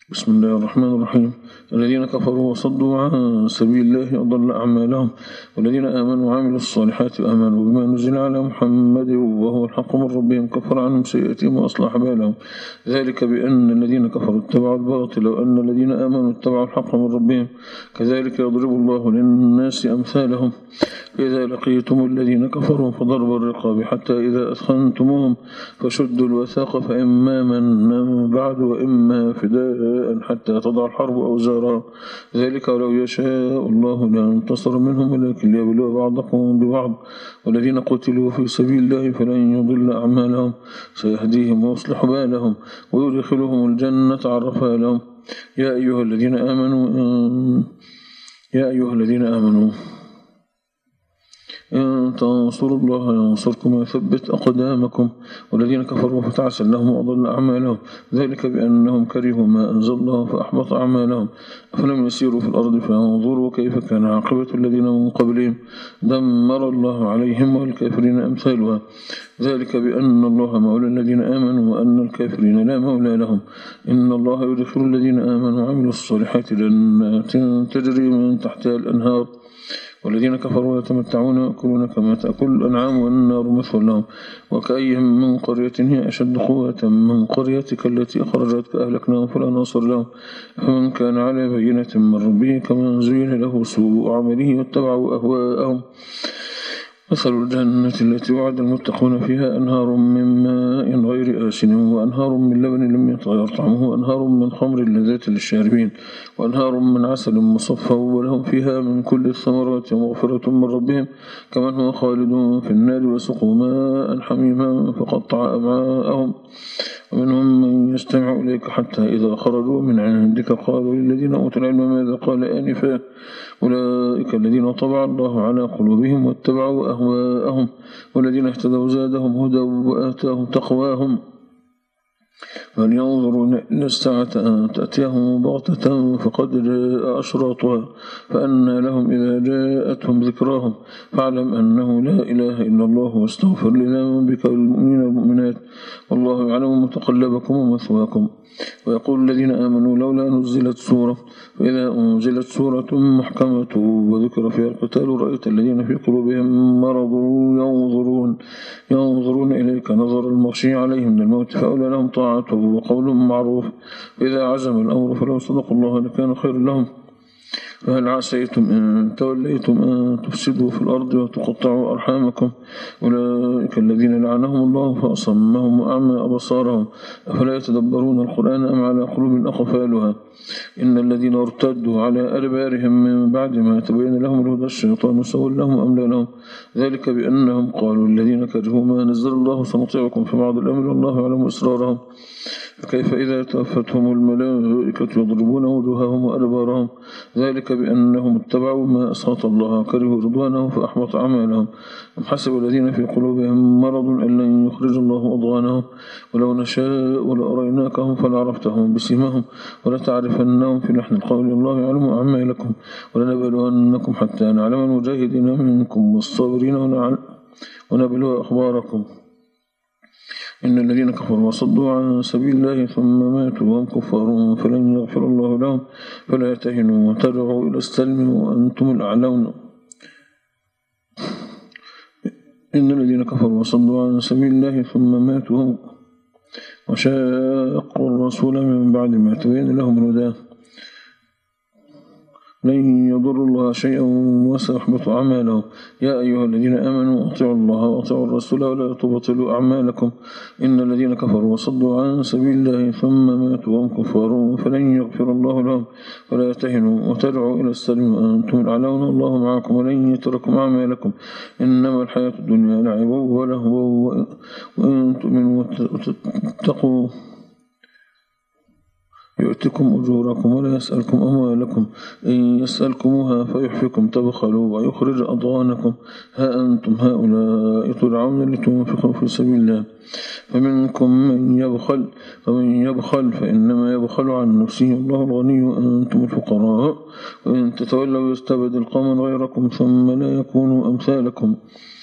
بسم الله الرحمن الرحيم. الذين كفروا وصدوا عن سبيل الله أضل أعمالهم، والذين آمنوا وعملوا الصالحات وآمنوا بما نزل على محمد وهو الحق من ربهم كفر عنهم سيئاتهم وأصلح بالهم. ذلك بأن الذين كفروا اتبعوا الباطل وأن الذين آمنوا اتبعوا الحق من ربهم، كذلك يضرب الله للناس أمثالهم. فإذا لقيتم الذين كفروا فضرب الرقاب حتى إذا أثخنتموهم فشدوا الوثاق فإما من بعد وإما فداء حتى تضع الحرب أوزارها. ذلك ولو يشاء الله لانتصر منهم ولكن ليبلو بعضكم ببعض. والذين قتلوا في سبيل الله فلن يضل أعمالهم، سيهديهم ويصلح بالهم ويدخلهم الجنة عرفها لهم. يا أيها الذين آمنوا إن تنصروا الله ينصركم ويثبت أقدامكم. والذين كفروا فتعسا لهم وأضل أعمالهم، ذلك بأنهم كرهوا ما أنزل الله فأحبط أعمالهم. أفلم يسيروا في الأرض فينظروا كيف كان عاقبة الذين من قبلهم، دمر الله عليهم والكافرين أمثالها. ذلك بأن الله مولى الذين آمنوا وأن الكافرين لا مولى لهم. إن الله يدخل الذين آمنوا وعملوا الصالحات جنات تجري من تحتها الأنهار، والذين كفروا يتمتعون ويأكلون كما تأكل الأنعام والنار مثوى لهم. وكأيهم من قرية هي أشد قوة من قريتك التي أخرجتك أهلكناهم فلا ناصر لهم. فمن كان على بينة من ربه كمن زين له سوء عمله واتبعوا أهواءهم. مثل الجنة التي وعد المتقون فيها أنهار من ماء غير آسن وأنهار من لبن لم يتغير طعمه وأنهار من خمر لذات للشاربين وأنهار من عسل مصفى ولهم فيها من كل الثمرات ومغفرة من ربهم كمن هو خالد في النار وسقوا ماء حميما فقطع أمعاءهم. ومنهم من يستمع إليك حتى إذا خرجوا من عندك قالوا للذين أوتوا العلم ماذا قال آنفا أولئك الذين طبع الله على قلوبهم واتبعوا أهواءهم. والذين اهتدوا زادهم هدى وآتاهم تقواهم. فلينظروا إلى الساعة أن تأتيهم بغتة فقد جاء أشراطها فأنى لهم إذا جاءتهم ذكراهم. فاعلم أنه لا إله إلا الله واستغفر لذنبك والمؤمنين والمؤمنات والله يعلم متقلبكم ومثواكم. ويقول الذين آمنوا لولا نزلت سورة، فإذا أنزلت سورة محكمة وذكر فيها القتال رأيت الذين في قلوبهم مرض ينظرون إليك نظر المغشي عليهم من الموت فأولى لهم طاعة وقول معروف. وإذا عزم الأمر فلو صدقوا الله لكان خير لهم. فهل عسيتم إن توليتم أن تفسدوا في الأرض وتقطعوا أرحامكم أولئك الذين لعنهم الله فأصمهم وأعمى أبصارهم أفلا يتدبرون القرآن أم على قلوب أقفالها. إن الذين ارتدوا على أدبارهم من بعد ما تبين لهم الهدى الشيطان سول لهم أملى لهم. ذلك بأنهم قالوا الذين كرهوا ما نزل الله سنطيعكم في بعض الأمر والله يعلم إسرارهم. فكيف إذا توفتهم الملائكة يضربون وجوههم وأدبارهم. ذلك بأنهم اتبعوا ما أسخط الله كرهوا رضوانه فأحبط أعمالهم. أم حسب الذين في قلوبهم مرض أن لن يخرج الله أضغانهم ولو نشاء ولأريناكهم فلعرفتهم بسيماهم ولتعرفنهم في لحن القول الله يعلم أعمالكم ولنبلونكم حتى نعلم المجاهدين منكم والصابرين ونبلو أخباركم. إن الذين كفروا وصدوا عن سبيل الله ثم ماتوا وهم كفار فلن يغفر الله لهم فلا تهنوا وتدعوا إلى السلم وأنتم الأعلون. إن الذين كفروا وصدوا عن سبيل الله ثم ماتوا وشاقوا الرسول من بعد ما تبين لهم الهدى لن يضر الله شيئا وسيحبط أعمالهم. يا أيها الذين آمنوا أطيعوا الله وأطيعوا الرسول ولا تبطلوا أعمالكم. إن الذين كفروا وصدوا عن سبيل الله ثم ماتوا وهم كفار فلن يغفر الله لهم ولا تهنوا وتدعوا إلى السلم وأنتم الأعلون الله معكم ولن يتركم أعمالكم. إنما الحياة الدنيا لعب ولهو وإن تؤمنوا وتتقوا يؤتكم أجوركم ولا يسألكم أموالكم إن يسألكموها فيحفكم تبخلوا ويخرج أضغانكم. ها أنتم هؤلاء تدعون لتنفقوا في سبيل الله فمنكم من يبخل فمن يبخل فإنما يبخل عن نفسه الله الغني وأنتم الفقراء وإن تتولوا يستبدل قوما غيركم ثم لا يكونوا أمثالكم.